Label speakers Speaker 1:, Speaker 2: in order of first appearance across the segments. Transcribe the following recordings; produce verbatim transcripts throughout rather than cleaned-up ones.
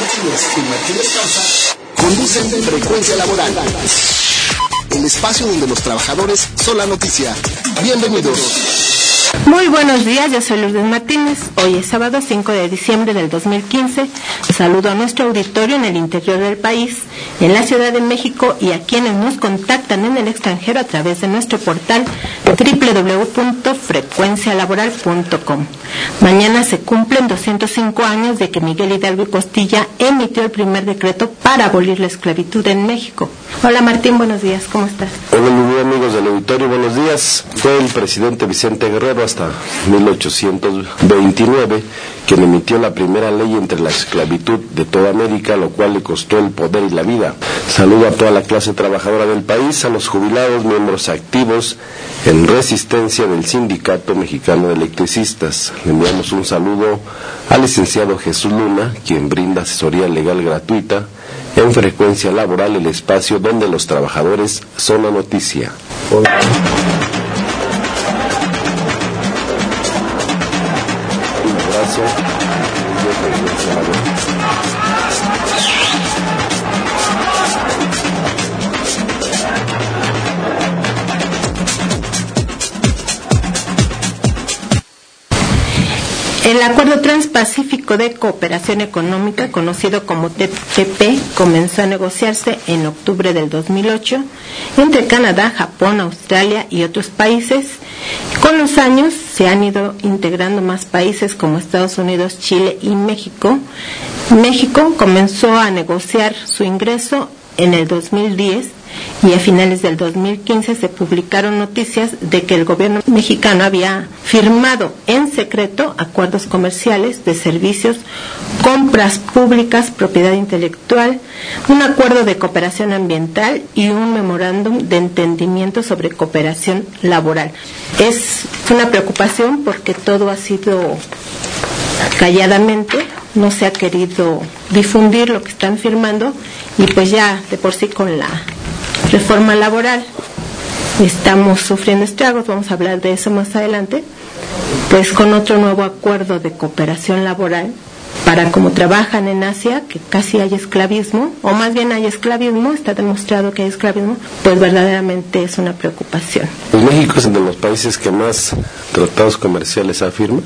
Speaker 1: Martínez y Martínez Causa conducen Frecuencia Laboral, el espacio donde los trabajadores son la noticia. Bienvenidos.
Speaker 2: Muy buenos días, yo soy Lourdes Martínez. Hoy es sábado cinco de diciembre del dos mil quince. Saludo a nuestro auditorio en el interior del país, en la Ciudad de México y a quienes nos contactan en el extranjero a través de nuestro portal doble u doble u doble u punto frecuencia laboral punto com. Mañana se cumplen doscientos cinco años de que Miguel Hidalgo y Costilla emitió el primer decreto para abolir la esclavitud en México. Hola Martín, buenos días, ¿cómo estás?
Speaker 3: Hola muy bien, amigos del auditorio, buenos días. Fue el presidente Vicente Guerrero hasta mil ochocientos veintinueve quien emitió la primera ley entre la esclavitud de toda América, lo cual le costó el poder y la vida. Saludo a toda la clase trabajadora del país, a los jubilados, miembros activos en resistencia del Sindicato Mexicano de Electricistas. Le enviamos un saludo al licenciado Jesús Luna, quien brinda asesoría legal gratuita en Frecuencia Laboral, el espacio donde los trabajadores son la noticia. Hola. Un abrazo.
Speaker 2: El Acuerdo Transpacífico de Cooperación Económica, conocido como T P P, comenzó a negociarse en octubre del dos mil ocho entre Canadá, Japón, Australia y otros países. Con los años se han ido integrando más países como Estados Unidos, Chile y México. México comenzó a negociar su ingreso en el dos mil diez y a finales del dos mil quince se publicaron noticias de que el gobierno mexicano había firmado en secreto acuerdos comerciales de servicios, compras públicas, propiedad intelectual, un acuerdo de cooperación ambiental y un memorándum de entendimiento sobre cooperación laboral. Es una preocupación porque todo ha sido calladamente, no se ha querido difundir lo que están firmando y pues ya de por sí con la reforma laboral estamos sufriendo estragos, vamos a hablar de eso más adelante, pues con otro nuevo acuerdo de cooperación laboral para como trabajan en Asia, que casi hay esclavismo, o más bien hay esclavismo, está demostrado que hay esclavismo, pues verdaderamente es una preocupación.
Speaker 3: Pues México es uno de los países que más tratados comerciales ha firmado.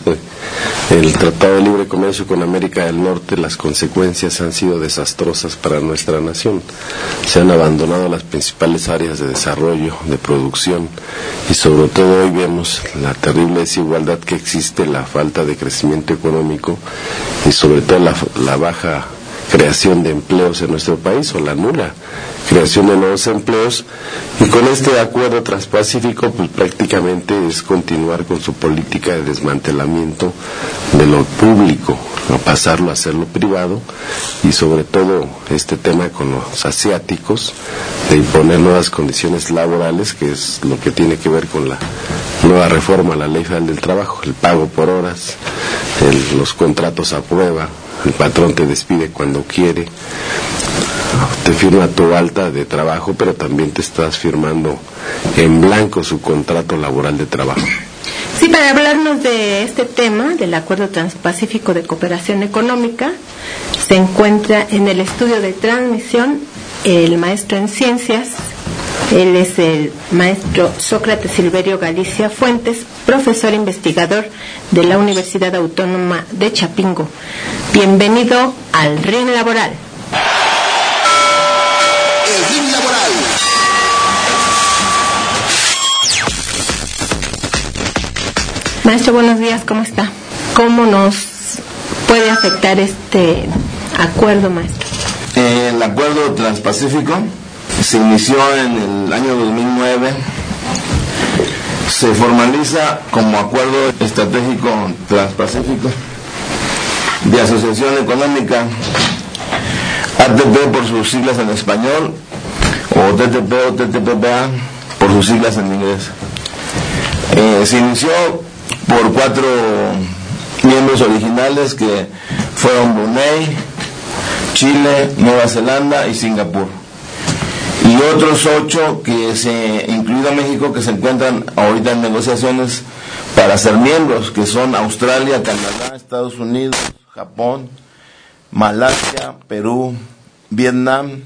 Speaker 3: El Tratado de Libre Comercio con América del Norte, las consecuencias han sido desastrosas para nuestra nación. Se han abandonado las principales áreas de desarrollo, de producción, y sobre todo hoy vemos la terrible desigualdad que existe, la falta de crecimiento económico y sobre todo la, la baja creación de empleos en nuestro país, o la nula creación de nuevos empleos, y con este acuerdo transpacífico pues prácticamente es continuar con su política de desmantelamiento de lo público, no pasarlo a hacerlo privado, y sobre todo este tema con los asiáticos de imponer nuevas condiciones laborales, que es lo que tiene que ver con la nueva reforma a la Ley Federal del Trabajo, el pago por horas, el, los contratos a prueba, el patrón te despide cuando quiere, te firma tu alta de trabajo, pero también te estás firmando en blanco su contrato laboral de trabajo.
Speaker 2: Sí, para hablarnos de este tema, del Acuerdo Transpacífico de Cooperación Económica, se encuentra en el estudio de transmisión el maestro en ciencias. Él es el maestro Sócrates Silverio Galicia Fuentes, profesor investigador de la Universidad Autónoma de Chapingo. Bienvenido al R I N Laboral.
Speaker 1: El R I N Laboral.
Speaker 2: Maestro, buenos días, ¿cómo está? ¿Cómo nos puede afectar este acuerdo, maestro?
Speaker 4: El acuerdo transpacífico se inició en el año dos mil nueve, se formaliza como Acuerdo Estratégico Transpacífico de Asociación Económica, A T P por sus siglas en español, o T T P o T T P P A por sus siglas en inglés. Eh, se inició por cuatro miembros originales que fueron Brunei, Chile, Nueva Zelanda y Singapur, y otros ocho que se, incluido México, que se encuentran ahorita en negociaciones para ser miembros, que son Australia, Canadá, Estados Unidos, Japón, Malasia, Perú, Vietnam.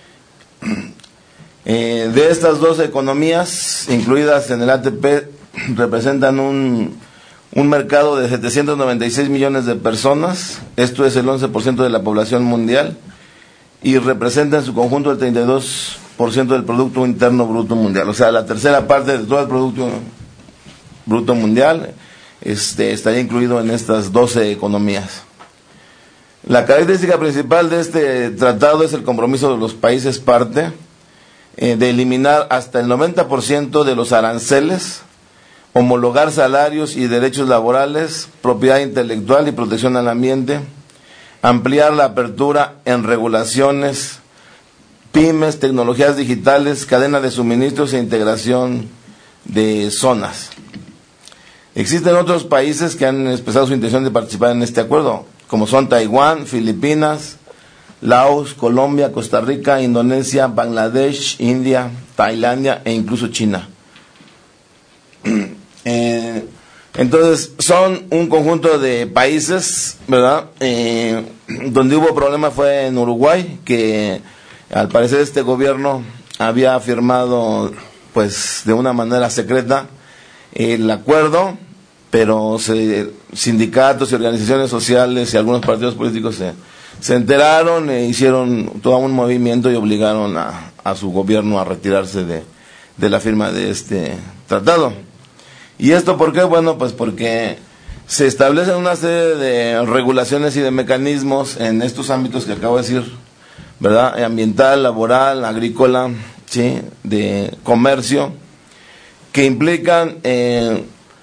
Speaker 4: Eh, de estas dos economías incluidas en el A T P representan un, un mercado de setecientos noventa y seis millones de personas, esto es el once por ciento de la población mundial, y representa en su conjunto el treinta y dos por ciento del Producto Interno Bruto Mundial, o sea, la tercera parte de todo el Producto Bruto Mundial este, estaría incluido en estas doce economías. La característica principal de este tratado es el compromiso de los países parte eh, de eliminar hasta el noventa por ciento de los aranceles, homologar salarios y derechos laborales, propiedad intelectual y protección al ambiente, ampliar la apertura en regulaciones, pymes, tecnologías digitales, cadena de suministros e integración de zonas. Existen otros países que han expresado su intención de participar en este acuerdo, como son Taiwán, Filipinas, Laos, Colombia, Costa Rica, Indonesia, Bangladesh, India, Tailandia e incluso China. Eh, entonces, son un conjunto de países, ¿verdad? Eh, donde hubo problema fue en Uruguay, que al parecer este gobierno había firmado, pues, de una manera secreta el acuerdo, pero se, sindicatos y organizaciones sociales y algunos partidos políticos se, se enteraron e hicieron todo un movimiento y obligaron a, a su gobierno a retirarse de, de la firma de este tratado. ¿Y esto por qué? Bueno, pues porque se establecen una serie de regulaciones y de mecanismos en estos ámbitos que acabo de decir, ¿verdad? Ambiental, laboral, agrícola, ¿sí? De comercio, que implican eh,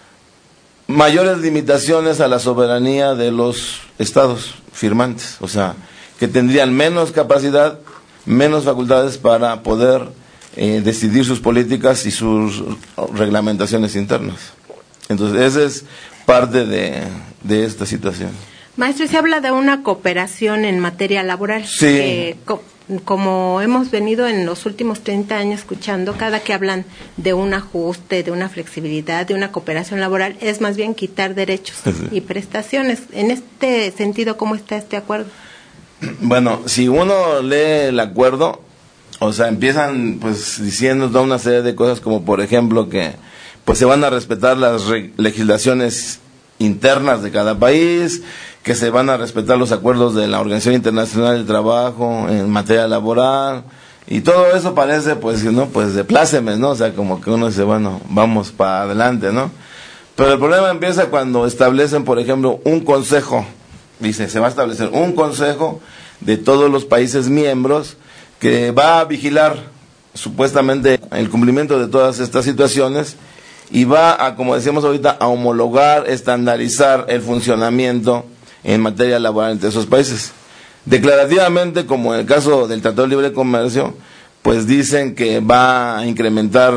Speaker 4: mayores limitaciones a la soberanía de los estados firmantes, o sea, que tendrían menos capacidad, menos facultades para poder eh, decidir sus políticas y sus reglamentaciones internas. Entonces, esa es parte de, de esta situación.
Speaker 2: Maestro, se habla de una cooperación en materia laboral.
Speaker 4: Sí.
Speaker 2: Eh, co como hemos venido en los últimos treinta años escuchando, cada que hablan de un ajuste, de una flexibilidad, de una cooperación laboral, es más bien quitar derechos sí. y prestaciones. En este sentido, ¿cómo está este acuerdo?
Speaker 4: Bueno, si uno lee el acuerdo, o sea, empiezan pues diciendo toda una serie de cosas, como por ejemplo que pues se van a respetar las legislaciones internas de cada país, que se van a respetar los acuerdos de la Organización Internacional del Trabajo en materia laboral, y todo eso parece, pues, ¿no? Pues de plácemes, ¿no? O sea, como que uno dice, bueno, vamos para adelante, ¿no? Pero el problema empieza cuando establecen, por ejemplo, un consejo, dice, se va a establecer un consejo de todos los países miembros que va a vigilar supuestamente el cumplimiento de todas estas situaciones y va a, como decíamos ahorita, a homologar, estandarizar el funcionamiento en materia laboral entre esos países. Declarativamente, como en el caso del Tratado de Libre Comercio, pues dicen que va a incrementar,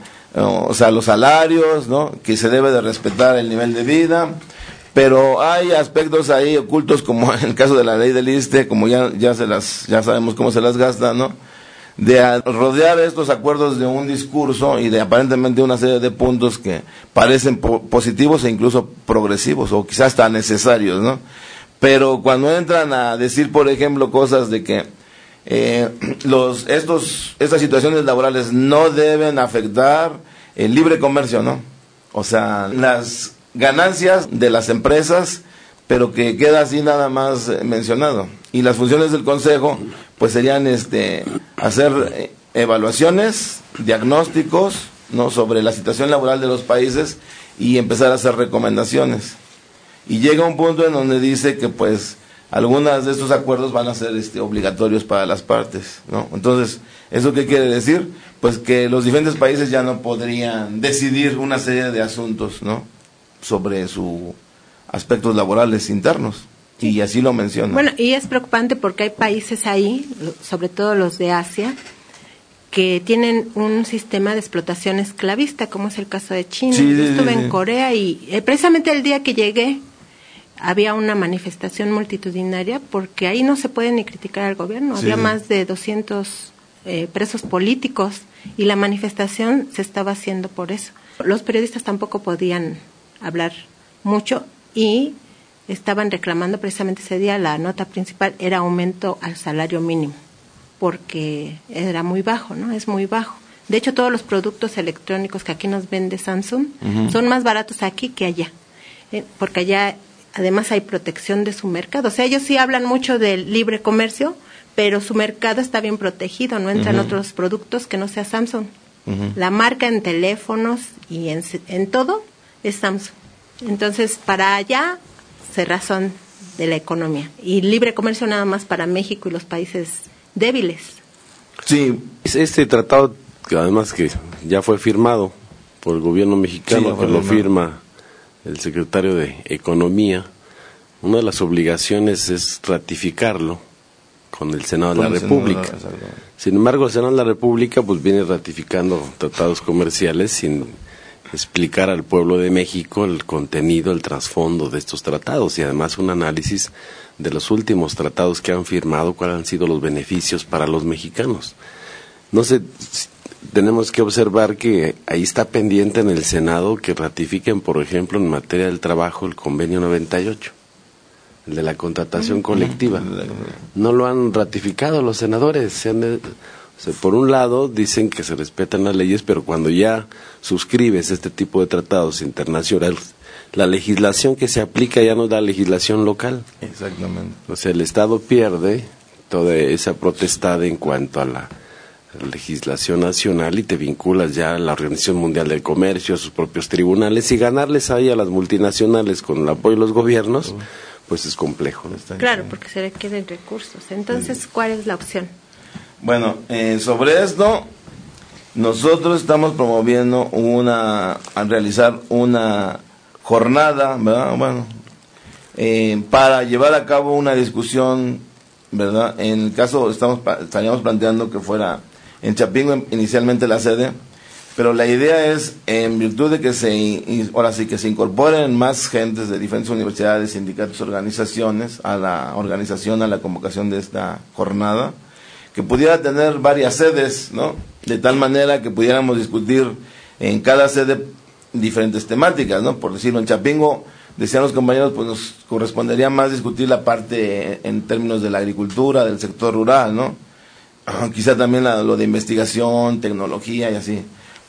Speaker 4: o sea, los salarios, ¿no? Que se debe de respetar el nivel de vida, pero hay aspectos ahí ocultos, como en el caso de la ley del ISSSTE, como ya ya se las ya sabemos cómo se las gasta, ¿no? De rodear estos acuerdos de un discurso y de aparentemente una serie de puntos que parecen po positivos e incluso progresivos o quizás hasta necesarios, ¿no? Pero cuando entran a decir, por ejemplo, cosas de que eh, los estos estas situaciones laborales no deben afectar el libre comercio, ¿no? O sea, las ganancias de las empresas, pero que queda así nada más eh, mencionado. Y las funciones del Consejo, pues serían este hacer eh, evaluaciones, diagnósticos, ¿no? Sobre la situación laboral de los países y empezar a hacer recomendaciones. Y llega un punto en donde dice que pues algunas de estos acuerdos van a ser este, obligatorios para las partes, ¿no? Entonces, ¿eso qué quiere decir? Pues que los diferentes países ya no podrían decidir una serie de asuntos, ¿no? Sobre sus aspectos laborales internos. Y así lo menciona.
Speaker 2: Bueno, y es preocupante porque hay países ahí, sobre todo los de Asia, que tienen un sistema de explotación esclavista, como es el caso de China.
Speaker 4: Sí,
Speaker 2: Yo estuve
Speaker 4: sí,
Speaker 2: en
Speaker 4: sí.
Speaker 2: Corea y eh, precisamente el día que llegué había una manifestación multitudinaria porque ahí no se puede ni criticar al gobierno.
Speaker 4: Sí,
Speaker 2: había
Speaker 4: sí.
Speaker 2: más de doscientos eh, presos políticos y la manifestación se estaba haciendo por eso. Los periodistas tampoco podían hablar mucho y estaban reclamando precisamente ese día, la nota principal era aumento al salario mínimo, porque era muy bajo, ¿no? Es muy bajo. De hecho, todos los productos electrónicos que aquí nos vende Samsung uh-huh. son más baratos aquí que allá, eh, porque allá además hay protección de su mercado. O sea, ellos sí hablan mucho del libre comercio, pero su mercado está bien protegido, no entran uh-huh. otros productos que no sea Samsung. Uh-huh. La marca en teléfonos y en, en todo es Samsung. Entonces, para allá se razón de la economía. Y libre comercio nada más para México y los países débiles.
Speaker 3: Sí, este tratado, que además que ya fue firmado por el gobierno mexicano, sí, que lo firma el secretario de Economía, una de las obligaciones es ratificarlo con el Senado de la República. Sin embargo, el Senado de la República pues viene ratificando tratados comerciales sin explicar al pueblo de México el contenido, el trasfondo de estos tratados y además un análisis de los últimos tratados que han firmado, cuáles han sido los beneficios para los mexicanos. No sé, tenemos que observar que ahí está pendiente en el Senado que ratifiquen, por ejemplo, en materia del trabajo el convenio noventa y ocho, el de la contratación colectiva. No lo han ratificado los senadores. Se han, o sea, por un lado dicen que se respetan las leyes, pero cuando ya suscribes este tipo de tratados internacionales, la legislación que se aplica ya no es la legislación local.
Speaker 4: Exactamente.
Speaker 3: O sea, el Estado pierde toda esa potestad en cuanto a la legislación nacional y te vinculas ya a la Organización Mundial del Comercio, a sus propios tribunales, y ganarles ahí a las multinacionales con el apoyo de los gobiernos, pues es complejo, ¿no?
Speaker 2: Claro, porque se requieren recursos. Entonces, ¿cuál es la opción?
Speaker 4: Bueno, eh, sobre esto, nosotros estamos promoviendo una, a realizar una jornada, ¿verdad? Bueno, eh, para llevar a cabo una discusión, ¿verdad? En el caso, estamos estaríamos planteando que fuera en Chapingo inicialmente la sede, pero la idea es, en virtud de que se, ahora sí que se incorporen más gentes de diferentes universidades, sindicatos, organizaciones, a la organización, a la convocación de esta jornada, que pudiera tener varias sedes, ¿no? De tal manera que pudiéramos discutir en cada sede diferentes temáticas, ¿no? Por decirlo, en Chapingo, decían los compañeros, pues nos correspondería más discutir la parte en términos de la agricultura, del sector rural, ¿no? Quizá también la, lo de investigación, tecnología y así.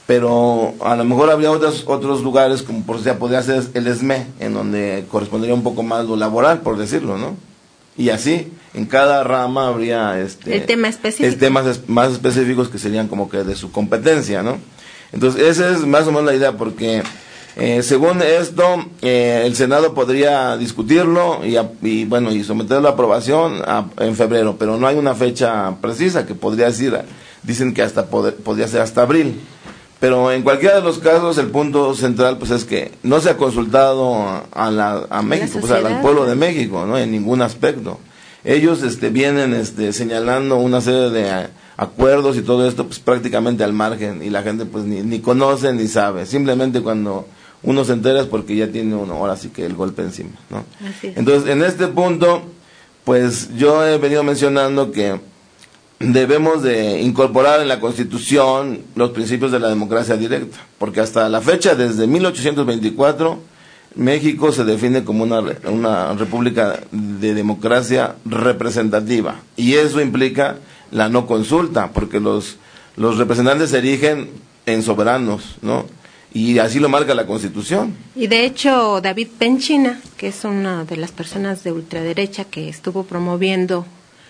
Speaker 4: Pero a lo mejor habría otros otros lugares, como por sea, podría ser el ESME, en donde correspondería un poco más lo laboral, por decirlo, ¿no? Y así, en cada rama habría este
Speaker 2: el tema específico.
Speaker 4: El temas más específicos que serían como que de su competencia, ¿no? Entonces, esa es más o menos la idea, porque eh, según esto, eh, el Senado podría discutirlo y, a, y bueno, y someterlo a aprobación a, en febrero, pero no hay una fecha precisa que podría decir, dicen que hasta poder, podría ser hasta abril. Pero en cualquiera de los casos, el punto central pues es que no se ha consultado a, la, a México, pues al pueblo de México, ¿no? En ningún aspecto. Ellos este, vienen este, señalando una serie de a, acuerdos y todo esto pues prácticamente al margen, y la gente pues ni, ni conoce ni sabe. Simplemente cuando uno se entera es porque ya tiene uno, ahora sí que el golpe encima, ¿no?
Speaker 2: Así es.
Speaker 4: Entonces, en este punto, pues yo he venido mencionando que debemos de incorporar en la Constitución los principios de la democracia directa, porque hasta la fecha, desde mil ochocientos veinticuatro, México se define como una, una república de democracia representativa, y eso implica la no consulta, porque los, los representantes se erigen en soberanos, ¿no? Y así lo marca la Constitución.
Speaker 2: Y de hecho, David Penchina, que es una de las personas de ultraderecha que estuvo promoviendo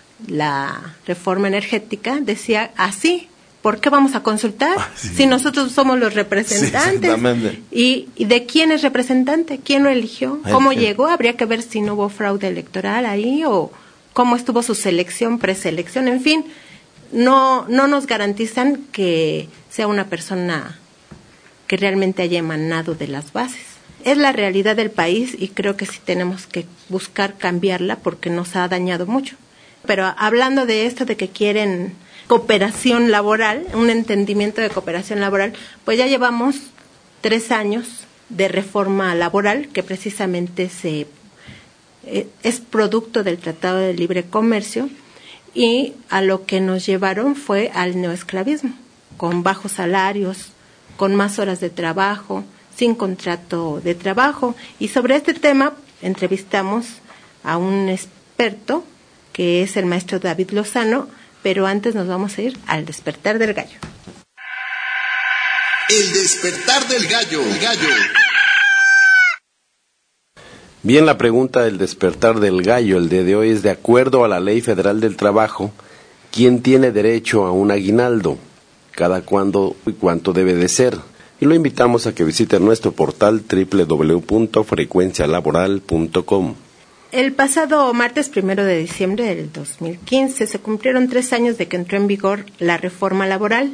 Speaker 2: la reforma energética, decía así: ¿por qué vamos a consultar ah, sí. si nosotros somos los representantes?
Speaker 4: Sí,
Speaker 2: ¿Y, ¿Y de quién es representante? ¿Quién lo eligió? ¿Cómo El, llegó? Habría que ver si no hubo fraude electoral ahí, o cómo estuvo su selección, preselección, en fin. No, no nos garantizan que sea una persona que realmente haya emanado de las bases. Es la realidad del país, y creo que sí tenemos que buscar cambiarla, porque nos ha dañado mucho. Pero hablando de esto de que quieren cooperación laboral, un entendimiento de cooperación laboral, pues ya llevamos tres años de reforma laboral que precisamente se eh, es producto del Tratado de Libre Comercio, y a lo que nos llevaron fue al neoesclavismo, con bajos salarios, con más horas de trabajo, sin contrato de trabajo. Y sobre este tema, entrevistamos a un experto que es el maestro David Lozano, pero antes nos vamos a ir al despertar del gallo.
Speaker 1: El despertar del gallo, el gallo.
Speaker 3: Bien, la pregunta del despertar del gallo el día de hoy es: de acuerdo a la Ley Federal del Trabajo, ¿quién tiene derecho a un aguinaldo? ¿Cada cuándo y cuánto debe de ser? Y lo invitamos a que visite nuestro portal doble u doble u doble u punto frecuencia laboral punto com.
Speaker 2: El pasado martes primero de diciembre del dos mil quince se cumplieron tres años de que entró en vigor la reforma laboral.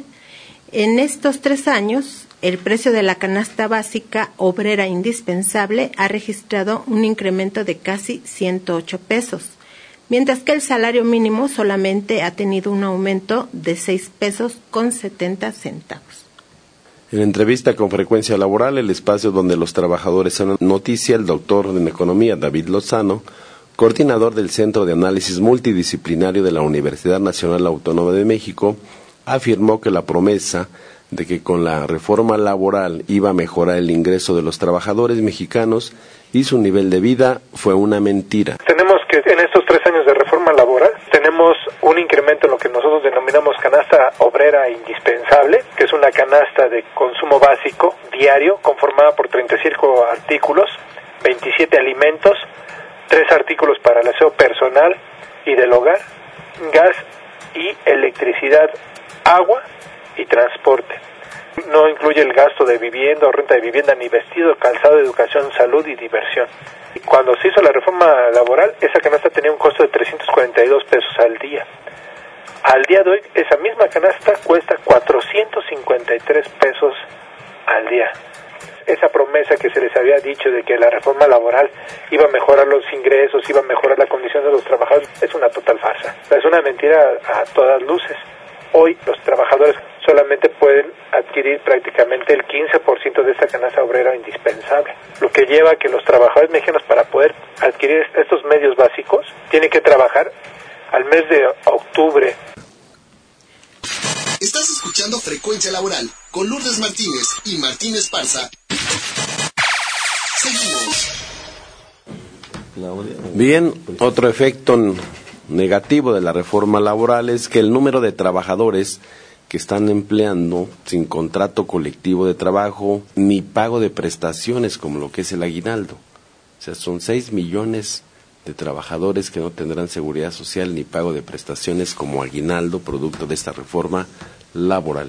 Speaker 2: En estos tres años, el precio de la canasta básica obrera indispensable ha registrado un incremento de casi ciento ocho pesos, mientras que el salario mínimo solamente ha tenido un aumento de seis pesos con setenta centavos.
Speaker 3: En entrevista con Frecuencia Laboral, el espacio donde los trabajadores son noticia, el doctor en Economía David Lozano, coordinador del Centro de Análisis Multidisciplinario de la Universidad Nacional Autónoma de México, afirmó que la promesa de que con la reforma laboral iba a mejorar el ingreso de los trabajadores mexicanos y su nivel de vida fue una mentira.
Speaker 5: Tenemos que en estos tres años de reforma laboral tenemos un incremento en lo que nosotros denominamos canasta obrera indispensable, que es una canasta de consumo básico diario conformada por treinta y cinco artículos, veintisiete alimentos, tres artículos para el aseo personal y del hogar, gas y electricidad, agua y transporte. No incluye el gasto de vivienda o renta de vivienda, ni vestido, calzado, educación, salud y diversión. Cuando se hizo la reforma laboral, esa canasta tenía un costo de trescientos cuarenta y dos pesos al día. Al día de hoy, esa misma canasta cuesta cuatrocientos cincuenta y tres pesos al día. Esa promesa que se les había dicho de que la reforma laboral iba a mejorar los ingresos, iba a mejorar la condición de los trabajadores, es una total farsa. Es una mentira a todas luces. Hoy los trabajadores solamente pueden adquirir prácticamente el quince por ciento de esta canasta obrera indispensable, lo que lleva a que los trabajadores mexicanos, para poder adquirir estos medios básicos, tienen que trabajar al mes de octubre.
Speaker 1: Estás escuchando Frecuencia Laboral con Lourdes Martínez y Martín Esparza. Seguimos.
Speaker 3: Bien, otro efecto negativo de la reforma laboral es que el número de trabajadores que están empleando sin contrato colectivo de trabajo ni pago de prestaciones como lo que es el aguinaldo. O sea, son seis millones de trabajadores que no tendrán seguridad social ni pago de prestaciones como aguinaldo, producto de esta reforma laboral.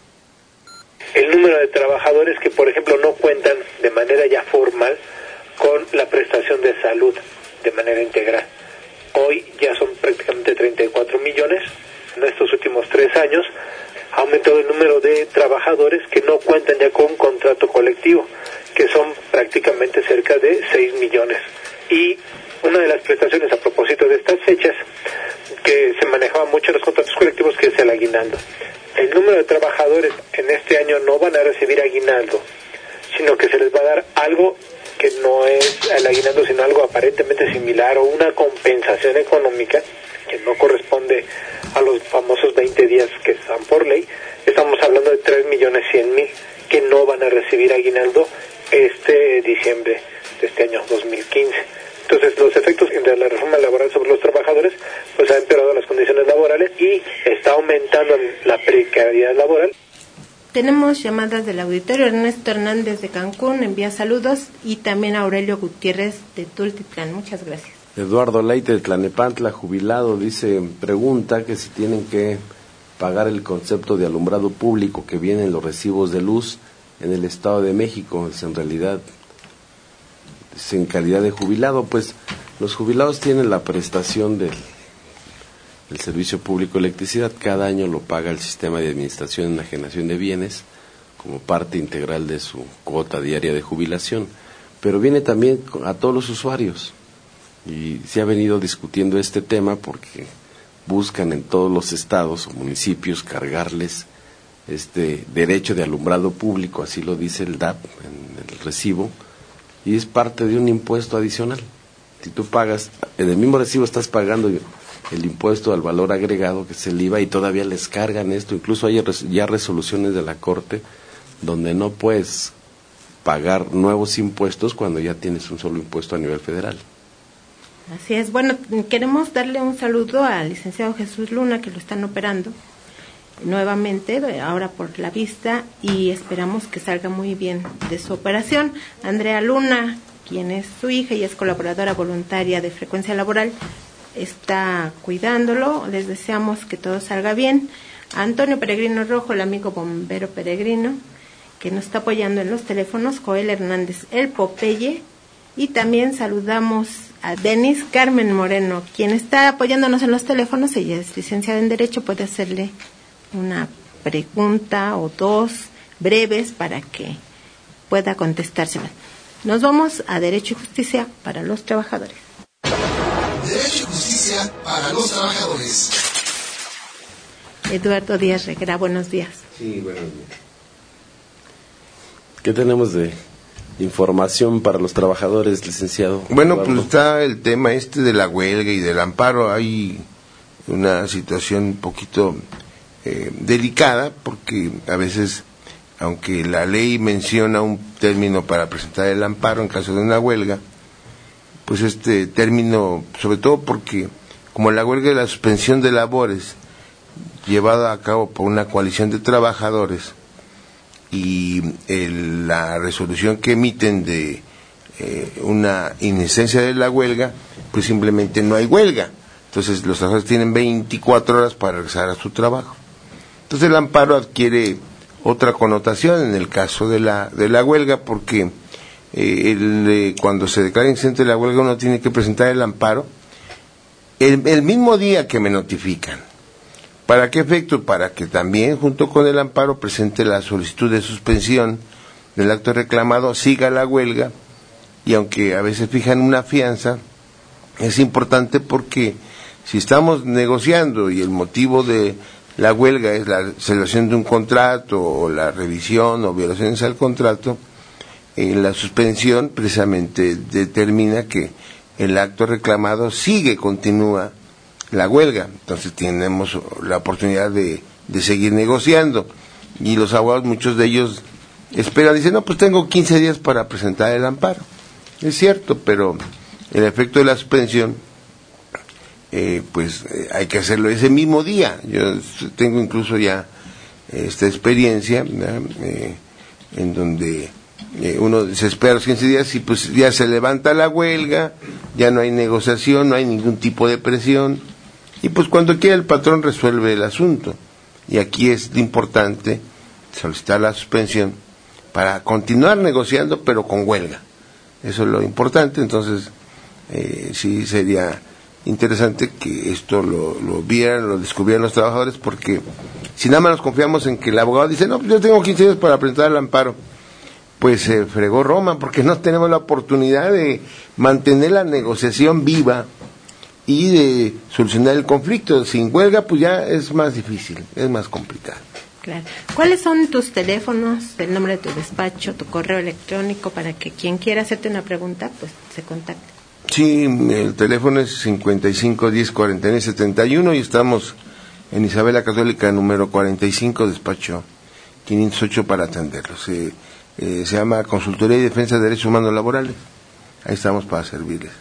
Speaker 5: El número de trabajadores que, por ejemplo, no cuentan de manera ya formal con la prestación de salud de manera integral. Hoy ya son prácticamente treinta y cuatro millones. En estos últimos tres años ha aumentado el número de trabajadores que no cuentan ya con contrato colectivo, que son prácticamente cerca de seis millones. Y una de las prestaciones a propósito de estas fechas, que se manejaba mucho en los contratos colectivos, que es el aguinaldo. El número de trabajadores en este año no van a recibir aguinaldo, sino que se les va a dar algo que no es el aguinaldo, sino algo aparentemente similar, o una compensación económica que no corresponde a los famosos veinte días que están por ley. Estamos hablando de tres millones cien mil que no van a recibir aguinaldo este diciembre de este año dos mil quince. Entonces, los efectos de la reforma laboral sobre los trabajadores pues ha empeorado las condiciones laborales y está aumentando la precariedad laboral.
Speaker 2: Tenemos llamadas del auditorio. Ernesto Hernández de Cancún envía saludos, y también Aurelio Gutiérrez de Tultitlán. Muchas gracias.
Speaker 3: Eduardo Leite de Tlanepantla, jubilado, dice, pregunta que si tienen que pagar el concepto de alumbrado público que viene en los recibos de luz en el Estado de México. Es en realidad, es en calidad de jubilado, pues los jubilados tienen la prestación del el Servicio Público de Electricidad. Cada año lo paga el Sistema de Administración y Enajenación de Bienes como parte integral de su cuota diaria de jubilación, pero viene también a todos los usuarios, y se ha venido discutiendo este tema porque buscan en todos los estados o municipios cargarles este derecho de alumbrado público, así lo dice el D A P en el recibo, y es parte de un impuesto adicional. Si tú pagas, en el mismo recibo estás pagando el impuesto al valor agregado, que es el I V A, y todavía les cargan esto. Incluso hay ya resoluciones de la Corte donde no puedes pagar nuevos impuestos cuando ya tienes un solo impuesto a nivel federal.
Speaker 2: Así es. Bueno, queremos darle un saludo al licenciado Jesús Luna, que lo están operando nuevamente, ahora por la vista, y esperamos que salga muy bien de su operación. Andrea Luna, quien es su hija y es colaboradora voluntaria de Frecuencia Laboral, está cuidándolo. Les deseamos que todo salga bien. A Antonio Peregrino Rojo, el amigo bombero peregrino, que nos está apoyando en los teléfonos, Joel Hernández, el Popeye, y también saludamos a Denis Carmen Moreno, quien está apoyándonos en los teléfonos. Ella es licenciada en Derecho, puede hacerle una pregunta o dos breves para que pueda contestárselas. Nos vamos a Derecho y Justicia para los Trabajadores.
Speaker 1: Derecho y Justicia para los Trabajadores.
Speaker 2: Eduardo Díaz Reguera, buenos días.
Speaker 3: Sí, buenos días. ¿Qué tenemos de información para los trabajadores, licenciado?
Speaker 6: Bueno,
Speaker 3: Eduardo?
Speaker 6: pues está el tema este de la huelga y del amparo. Hay una situación un poquito eh, delicada, porque a veces, aunque la ley menciona un término para presentar el amparo en caso de una huelga, pues este término, sobre todo porque como la huelga es la suspensión de labores llevada a cabo por una coalición de trabajadores, y el, la resolución que emiten de eh, una inexistencia de la huelga, pues simplemente no hay huelga. Entonces los trabajadores tienen veinticuatro horas para regresar a su trabajo. Entonces el amparo adquiere otra connotación en el caso de la de la huelga, porque eh, el, eh, cuando se declara inexistente la huelga uno tiene que presentar el amparo el, el mismo día que me notifican. ¿Para qué efecto? Para que también, junto con el amparo, presente la solicitud de suspensión del acto reclamado, siga la huelga, y aunque a veces fijan una fianza, es importante porque si estamos negociando y el motivo de la huelga es la celebración de un contrato o la revisión o violaciones al contrato, eh, la suspensión precisamente determina que el acto reclamado sigue, continúa la huelga. Entonces tenemos la oportunidad de, de seguir negociando, y los abogados, muchos de ellos esperan, dicen, no, pues tengo quince días para presentar el amparo. Es cierto, pero el efecto de la suspensión, eh, pues eh, hay que hacerlo ese mismo día. Yo tengo incluso ya eh, esta experiencia eh, en donde eh, uno se espera los quince días y pues ya se levanta la huelga, ya no hay negociación, no hay ningún tipo de presión, y pues cuando quiera el patrón resuelve el asunto. Y aquí es importante solicitar la suspensión para continuar negociando, pero con huelga. Eso es lo importante. Entonces eh, sí sería interesante que esto lo, lo vieran, lo descubrieran los trabajadores, porque si nada más nos confiamos en que el abogado dice, no, pues yo tengo quince días para presentar el amparo, pues se eh, fregó Roma, porque no tenemos la oportunidad de mantener la negociación viva y de solucionar el conflicto. Sin huelga pues ya es más difícil, es más complicado.
Speaker 2: Claro. ¿Cuáles son tus teléfonos, el nombre de tu despacho, tu correo electrónico, para que quien quiera hacerte una pregunta pues se contacte?
Speaker 6: Sí, el teléfono es cincuenta y cinco diez cuarenta y nueve setenta y uno, y estamos en Isabela Católica número cuarenta y cinco, despacho quinientos ocho, para atenderlos. Eh, eh, se llama Consultoría y Defensa de Derechos Humanos Laborales. Ahí estamos para servirles.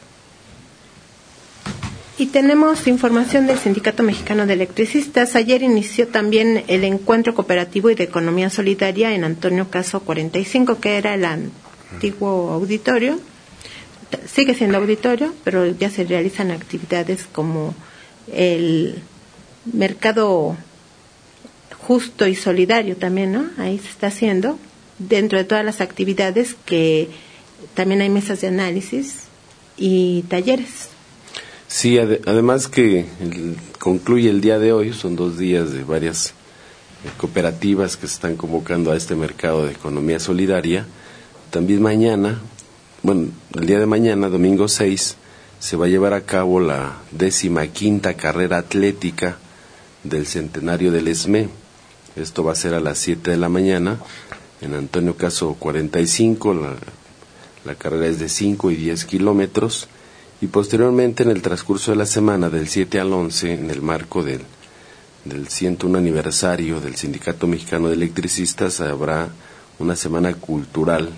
Speaker 2: Y tenemos información del Sindicato Mexicano de Electricistas. Ayer inició también el Encuentro Cooperativo y de Economía Solidaria en Antonio Caso cuarenta y cinco, que era el antiguo auditorio. Sigue siendo auditorio, pero ya se realizan actividades como el mercado justo y solidario también, ¿no? Ahí se está haciendo, dentro de todas las actividades, que también hay mesas de análisis y talleres.
Speaker 3: Sí, ad- además que el, concluye el día de hoy, son dos días de varias eh, cooperativas que se están convocando a este mercado de economía solidaria. También mañana, bueno, el día de mañana, domingo seis, se va a llevar a cabo la décima quinta carrera atlética del centenario del ESME. Esto va a ser a las siete de la mañana en Antonio Caso cuarenta y cinco. La, la carrera es de cinco y diez kilómetros. Y posteriormente, en el transcurso de la semana, del siete al once, en el marco del, del ciento uno aniversario del Sindicato Mexicano de Electricistas, habrá una semana cultural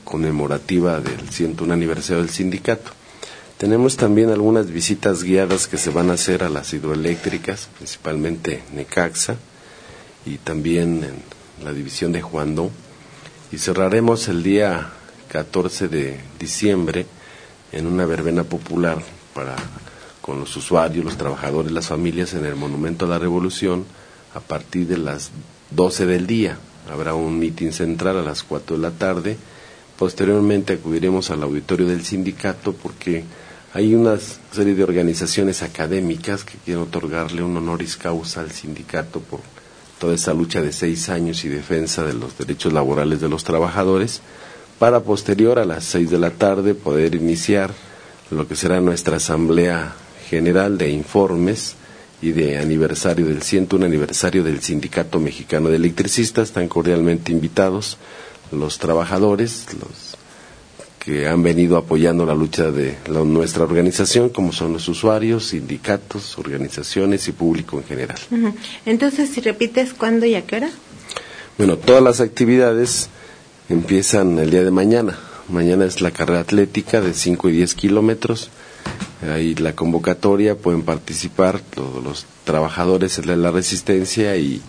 Speaker 3: conmemorativa del ciento uno aniversario del sindicato. Tenemos también algunas visitas guiadas que se van a hacer a las hidroeléctricas, principalmente Necaxa y también en la división de Juandó. Y cerraremos el día catorce de diciembre en una verbena popular para con los usuarios, los trabajadores, las familias en el Monumento a la Revolución a partir de las doce del día. Habrá un mitin central a las cuatro de la tarde. Posteriormente acudiremos al auditorio del sindicato porque hay una serie de organizaciones académicas que quieren otorgarle un honoris causa al sindicato por toda esa lucha de seis años y defensa de los derechos laborales de los trabajadores, para posterior a las seis de la tarde poder iniciar lo que será nuestra asamblea general de informes y de aniversario del ciento uno aniversario del Sindicato Mexicano de Electricistas. Están cordialmente invitados los trabajadores, los que han venido apoyando la lucha de la, nuestra organización, como son los usuarios, sindicatos, organizaciones y público en general.
Speaker 2: Uh-huh. Entonces, si repites, ¿cuándo y a qué hora?
Speaker 3: Bueno, todas las actividades empiezan el día de mañana. Mañana es la carrera atlética de cinco y diez kilómetros. Ahí la convocatoria, pueden participar todos los trabajadores de la resistencia y,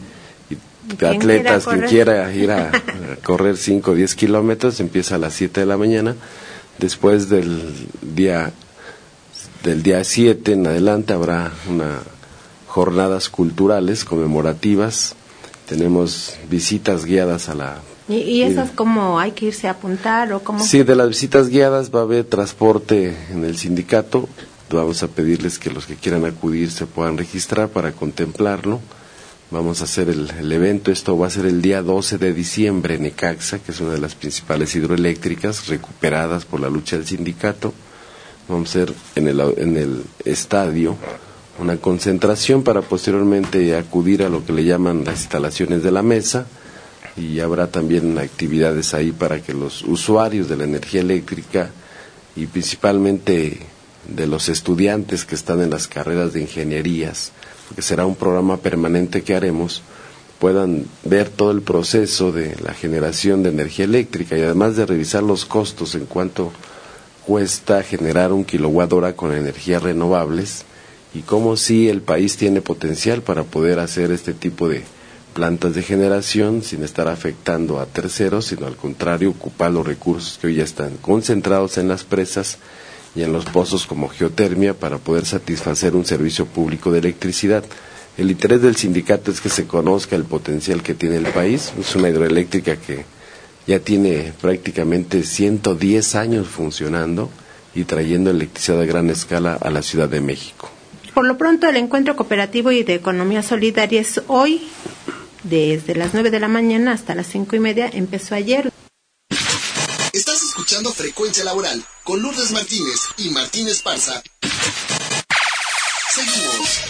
Speaker 3: y atletas, quien quiera ir a, a correr cinco o diez kilómetros. Empieza a las siete de la mañana. Después del día del día siete en adelante habrá una jornadas culturales conmemorativas. Tenemos visitas guiadas a la...
Speaker 2: ¿Y, y esas cómo hay que irse a apuntar o cómo?
Speaker 3: Sí, de las visitas guiadas va a haber transporte en el sindicato. Vamos a pedirles que los que quieran acudir se puedan registrar para contemplarlo. Vamos a hacer el, el evento. Esto va a ser el día doce de diciembre en Necaxa, que es una de las principales hidroeléctricas recuperadas por la lucha del sindicato. Vamos a hacer en el, en el estadio una concentración para posteriormente acudir a lo que le llaman las instalaciones de la mesa, y habrá también actividades ahí para que los usuarios de la energía eléctrica y principalmente de los estudiantes que están en las carreras de ingenierías, porque será un programa permanente que haremos, puedan ver todo el proceso de la generación de energía eléctrica y además de revisar los costos en cuanto cuesta generar un kilowatt hora con energías renovables y cómo sí el país tiene potencial para poder hacer este tipo de plantas de generación sin estar afectando a terceros, sino al contrario, ocupar los recursos que hoy ya están concentrados en las presas y en los pozos como geotermia para poder satisfacer un servicio público de electricidad. El interés del sindicato es que se conozca el potencial que tiene el país. Es una hidroeléctrica que ya tiene prácticamente ciento diez años funcionando y trayendo electricidad a gran escala a la Ciudad de México.
Speaker 2: Por lo pronto, el Encuentro Cooperativo y de Economía Solidaria es hoy, desde las nueve de la mañana hasta las cinco y media. Empezó ayer.
Speaker 1: Estás escuchando Frecuencia Laboral con Lourdes Martínez y Martín Esparza. Seguimos.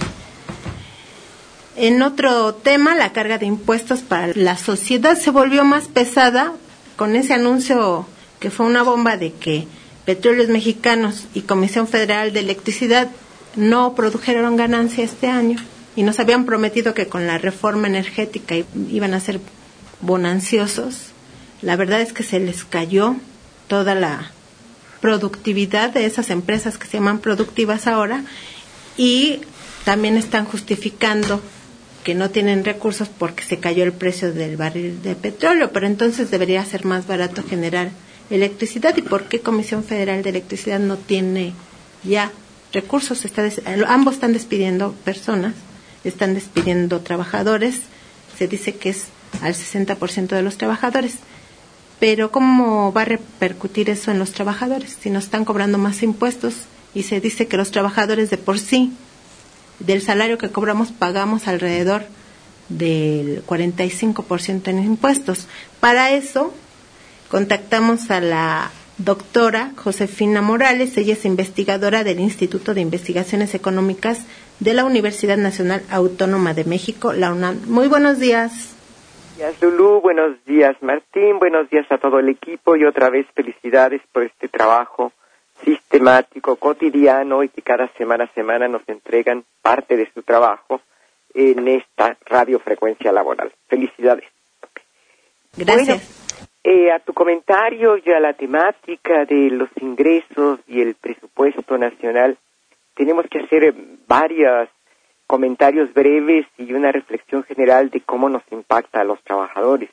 Speaker 2: En otro tema, la carga de impuestos para la sociedad se volvió más pesada con ese anuncio que fue una bomba de que Petróleos Mexicanos y Comisión Federal de Electricidad no produjeron ganancia este año y nos habían prometido que con la reforma energética iban a ser bonanciosos. La verdad es que se les cayó toda la productividad de esas empresas que se llaman productivas ahora, y también están justificando que no tienen recursos porque se cayó el precio del barril de petróleo, pero entonces debería ser más barato generar electricidad. ¿Y por qué Comisión Federal de Electricidad no tiene ya recursos? Está des- ambos están despidiendo personas, están despidiendo trabajadores, se dice que es al sesenta por ciento de los trabajadores. Pero ¿cómo va a repercutir eso en los trabajadores si nos están cobrando más impuestos? Y se dice que los trabajadores de por sí, del salario que cobramos, pagamos alrededor del cuarenta y cinco por ciento en impuestos. Para eso contactamos a la doctora Josefina Morales. Ella es investigadora del Instituto de Investigaciones Económicas de la Universidad Nacional Autónoma de México, la UNAM. Muy buenos días.
Speaker 7: Buenos días, Lulú. Buenos días, Martín. Buenos días a todo el equipo y otra vez felicidades por este trabajo sistemático, cotidiano y que cada semana a semana nos entregan parte de su trabajo en esta radiofrecuencia laboral. Felicidades.
Speaker 2: Gracias.
Speaker 7: Bueno, Eh, a tu comentario y a la temática de los ingresos y el presupuesto nacional, tenemos que hacer varios comentarios breves y una reflexión general de cómo nos impacta a los trabajadores.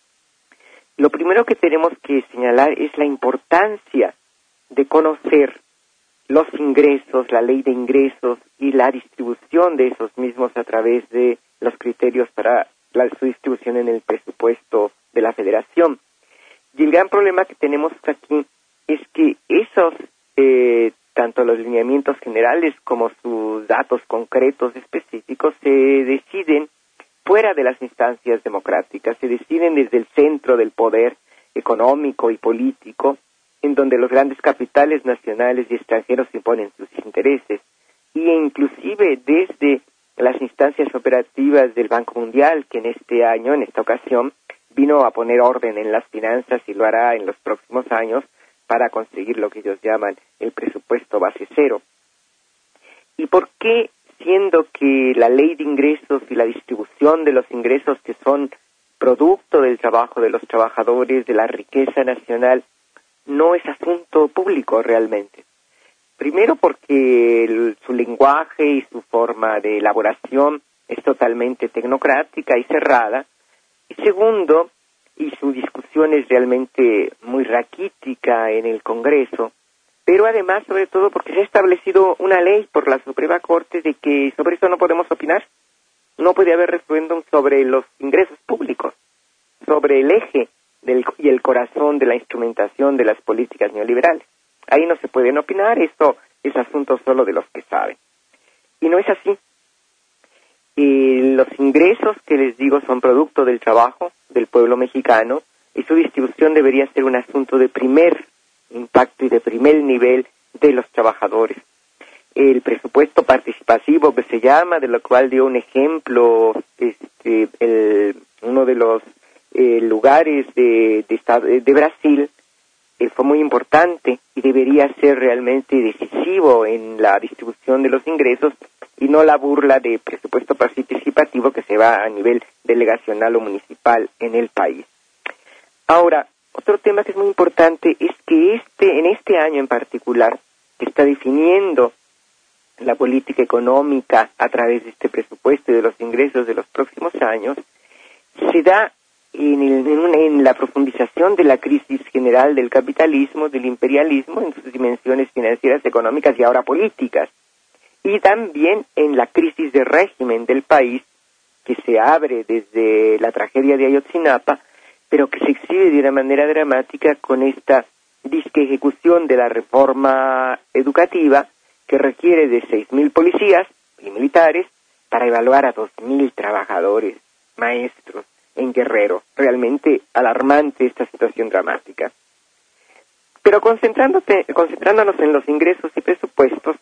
Speaker 7: Lo primero que tenemos que señalar es la importancia de conocer los ingresos, la ley de ingresos y la distribución de esos mismos a través de los criterios para la, su distribución en el presupuesto de la Federación. Y el gran problema que tenemos aquí es que esos, eh, tanto los lineamientos generales como sus datos concretos específicos, se deciden fuera de las instancias democráticas, se deciden desde el centro del poder económico y político, en donde los grandes capitales nacionales y extranjeros imponen sus intereses, y inclusive desde las instancias operativas del Banco Mundial, que en este año, en esta ocasión, vino a poner orden en las finanzas y lo hará en los próximos años para conseguir lo que ellos llaman el presupuesto base cero. ¿Y por qué, siendo que la ley de ingresos y la distribución de los ingresos que son producto del trabajo de los trabajadores, de la riqueza nacional, no es asunto público realmente? Primero porque el, su lenguaje y su forma de elaboración es totalmente tecnocrática y cerrada. Y segundo, y su discusión es realmente muy raquítica en el Congreso, pero además, sobre todo, porque se ha establecido una ley por la Suprema Corte de que sobre eso no podemos opinar. No puede haber referéndum sobre los ingresos públicos, sobre el eje del, y el corazón de la instrumentación de las políticas neoliberales. Ahí no se pueden opinar, esto es asunto solo de los que saben. Y no es así. Eh, los ingresos que les digo son producto del trabajo del pueblo mexicano y su distribución debería ser un asunto de primer impacto y de primer nivel de los trabajadores. El presupuesto participativo que se llama, de lo cual dio un ejemplo este, el, uno de los eh, lugares de, de, de Brasil, eh, fue muy importante y debería ser realmente decisivo en la distribución de los ingresos y no la burla de presupuesto participativo que se va a nivel delegacional o municipal en el país. Ahora, otro tema que es muy importante es que este, en este año en particular, que está definiendo la política económica a través de este presupuesto y de los ingresos de los próximos años, se da en, el, en, una, en la profundización de la crisis general del capitalismo, del imperialismo, en sus dimensiones financieras, económicas y ahora políticas, y también en la crisis de régimen del país, que se abre desde la tragedia de Ayotzinapa, pero que se exhibe de una manera dramática con esta disque ejecución de la reforma educativa, que requiere de seis mil policías y militares para evaluar a dos mil trabajadores, maestros, en Guerrero. Realmente alarmante esta situación dramática. Pero concentrándote, concentrándonos en los ingresos y presupuestos,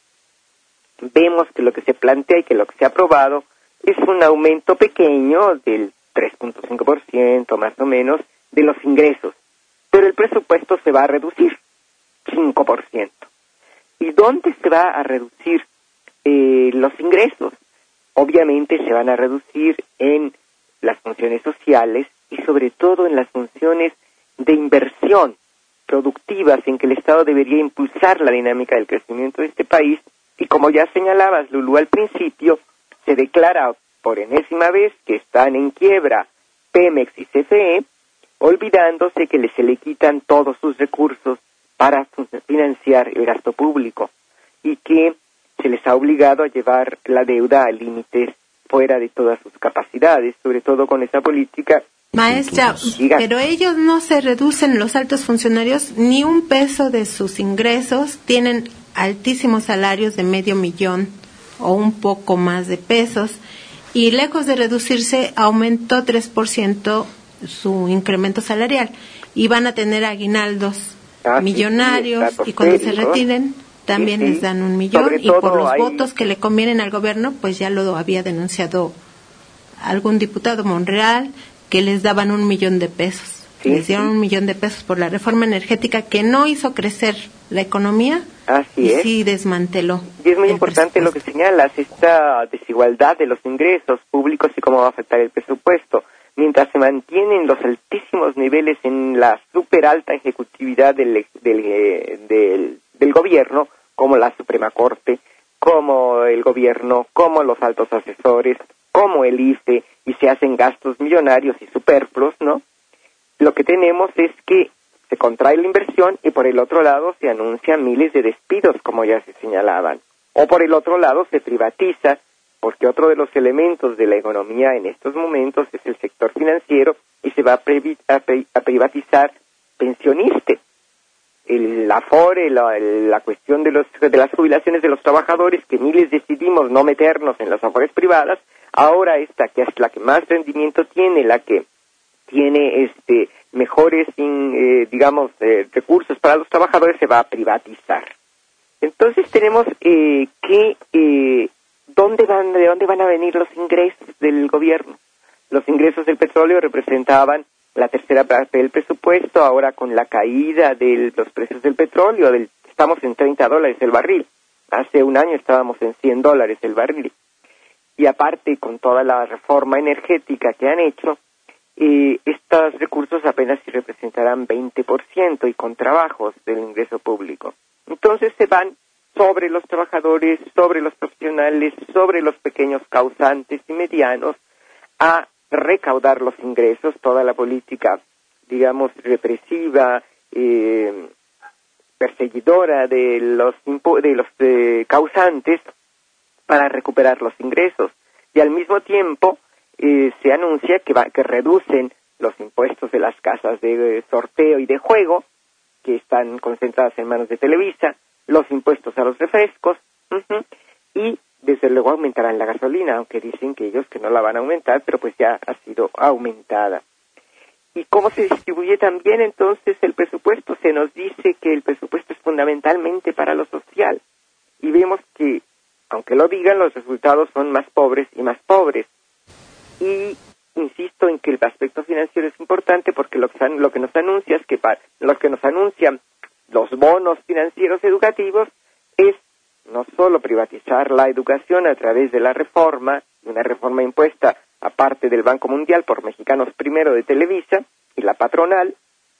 Speaker 7: vemos que lo que se plantea y que lo que se ha aprobado es un aumento pequeño del tres punto cinco por ciento más o menos de los ingresos, pero el presupuesto se va a reducir cinco por ciento. ¿Y dónde se va a reducir eh, los ingresos? Obviamente se van a reducir en las funciones sociales y sobre todo en las funciones de inversión productivas en que el Estado debería impulsar la dinámica del crecimiento de este país. Y como ya señalabas, Lulú, al principio, se declara por enésima vez que están en quiebra Pemex y C F E, olvidándose que se le quitan todos sus recursos para financiar el gasto público y que se les ha obligado a llevar la deuda a límites fuera de todas sus capacidades, sobre todo con esa política.
Speaker 2: Maestra, pero ellos no se reducen, los altos funcionarios, ni un peso de sus ingresos, tienen altísimos salarios de medio millón o un poco más de pesos, y lejos de reducirse, aumentó tres por ciento su incremento salarial, y van a tener aguinaldos ah, millonarios, sí, sí, y cuando serio, se retiren también sí, sí. les dan un millón, sobre y por los hay... votos que le convienen al gobierno, pues ya lo había denunciado algún diputado Monreal, que les daban un millón de pesos. Sí, les dieron sí. un millón de pesos por la reforma energética que no hizo crecer la economía. Así y es. sí desmanteló.
Speaker 7: Y es muy importante lo que señalas, esta desigualdad de los ingresos públicos y cómo va a afectar el presupuesto. mientras se mantienen los altísimos niveles en la super alta ejecutividad del, del, del, del gobierno, como la Suprema Corte, como el gobierno, como los altos asesores, como el I F E, y se hacen gastos millonarios y superfluos, ¿no? Lo que tenemos es que se contrae la inversión y por el otro lado se anuncian miles de despidos, como ya se señalaban. O por el otro lado se privatiza, porque otro de los elementos de la economía en estos momentos es el sector financiero y se va a, previ- a, pri- a privatizar pensioniste. El Afore, la, la cuestión de, los, de las jubilaciones de los trabajadores, que miles decidimos no meternos en las Afores privadas, ahora esta, que es la que más rendimiento tiene, la que tiene este mejores, eh, digamos, eh, recursos para los trabajadores, se va a privatizar. Entonces tenemos eh, que, eh, ¿dónde van, de dónde van a venir los ingresos del gobierno? Los ingresos del petróleo representaban la tercera parte del presupuesto, ahora con la caída de los precios del petróleo, del, estamos en treinta dólares el barril, hace un año estábamos en cien dólares el barril, y aparte con toda la reforma energética que han hecho, eh, estos recursos apenas si representarán veinte por ciento y con trabajos del ingreso público. Entonces se van sobre los trabajadores, sobre los profesionales, sobre los pequeños causantes y medianos a recaudar los ingresos, toda la política, digamos, represiva, eh, perseguidora de los impo- de los eh, causantes para recuperar los ingresos. Y al mismo tiempo eh, se anuncia que, va, que reducen los impuestos de las casas de eh, sorteo y de juego, que están concentradas en manos de Televisa, los impuestos a los refrescos, uh-huh, y desde luego aumentarán la gasolina, aunque dicen que ellos que no la van a aumentar, pero pues ya ha sido aumentada. ¿Y cómo se distribuye también entonces el presupuesto? Se nos dice que el presupuesto es fundamentalmente para lo social, y vemos que, aunque lo digan, los resultados son más pobres y más pobres. Y insisto en que el aspecto financiero es importante porque lo que, lo que nos anuncia es que para, lo que nos anuncian los bonos financieros educativos es no solo privatizar la educación a través de la reforma, una reforma impuesta aparte del Banco Mundial por Mexicanos Primero de Televisa y la patronal,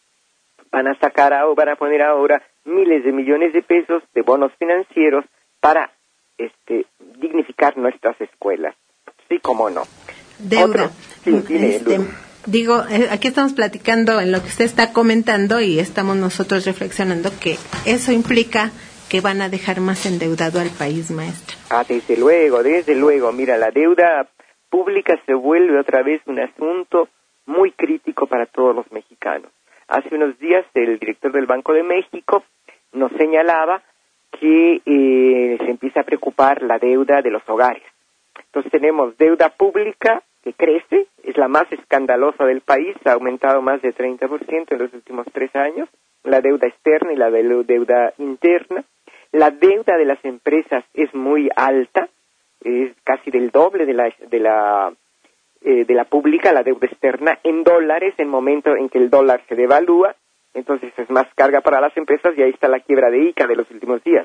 Speaker 7: van a sacar ahora, van a poner ahora miles de millones de pesos de bonos financieros para este dignificar nuestras escuelas. Sí, cómo no.
Speaker 2: Deuda.
Speaker 7: Otro, sí, dime,
Speaker 2: este, digo, eh, aquí estamos platicando en lo que usted está comentando y estamos nosotros reflexionando que eso implica que van a dejar más endeudado al país, maestra.
Speaker 7: Ah, desde luego, desde luego. Mira, la deuda pública se vuelve otra vez un asunto muy crítico para todos los mexicanos. Hace unos días el director del Banco de México nos señalaba que eh, se empieza a preocupar la deuda de los hogares. Entonces tenemos deuda pública que crece, es la más escandalosa del país, ha aumentado más de treinta por ciento en los últimos tres años, la deuda externa y la deuda interna. La deuda de las empresas es muy alta, es casi del doble de la de la eh, de la pública, la deuda externa en dólares, en momento en que el dólar se devalúa, entonces es más carga para las empresas y ahí está la quiebra de Ica de los últimos días.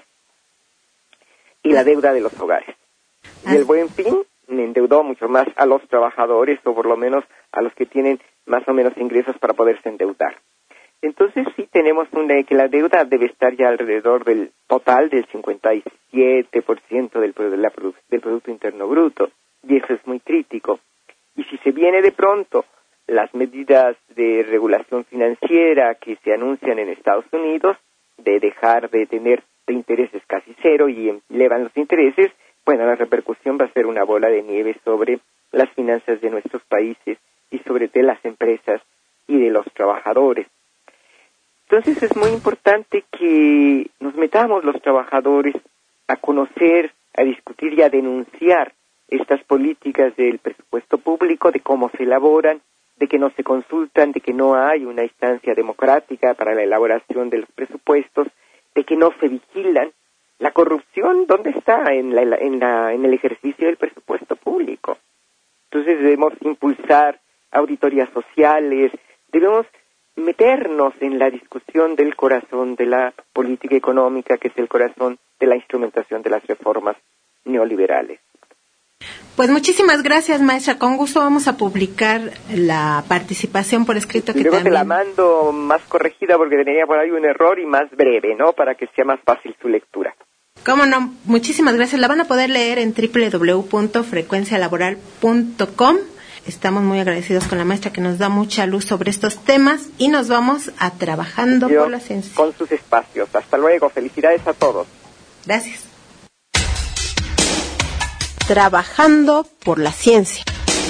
Speaker 7: Y la deuda de los hogares. Y el Buen Fin endeudó mucho más a los trabajadores, o por lo menos a los que tienen más o menos ingresos para poderse endeudar. Entonces sí tenemos una, que la deuda debe estar ya alrededor del total del cincuenta y siete por ciento del, de la, del Producto Interno Bruto, y eso es muy crítico. Y si se viene de pronto las medidas de regulación financiera que se anuncian en Estados Unidos, de dejar de tener de intereses casi cero y elevan los intereses, bueno, la repercusión va a ser una bola de nieve sobre las finanzas de nuestros países y sobre de las empresas y de los trabajadores. Entonces es muy importante que nos metamos los trabajadores a conocer, a discutir y a denunciar estas políticas del presupuesto público, de cómo se elaboran, de que no se consultan, de que no hay una instancia democrática para la elaboración de los presupuestos, de que no se vigilan. La corrupción, ¿dónde está? En, la, en, la, en el ejercicio del presupuesto público. Entonces debemos impulsar auditorías sociales, debemos meternos en la discusión del corazón de la política económica, que es el corazón de la instrumentación de las reformas neoliberales.
Speaker 2: Pues muchísimas gracias, maestra. Con gusto vamos a publicar la participación por escrito.
Speaker 7: Y
Speaker 2: que
Speaker 7: luego
Speaker 2: también...
Speaker 7: te la mando más corregida porque tenía por ahí un error y más breve, ¿no? Para que sea más fácil su lectura.
Speaker 2: Cómo no, muchísimas gracias. La van a poder leer en doble u doble u doble u punto frecuencia laboral punto com. Estamos muy agradecidos con la maestra que nos da mucha luz sobre estos temas y nos vamos a Trabajando
Speaker 7: Yo,
Speaker 2: por la Ciencia.
Speaker 7: Con sus espacios. Hasta luego. Felicidades a todos.
Speaker 2: Gracias. Trabajando por la Ciencia.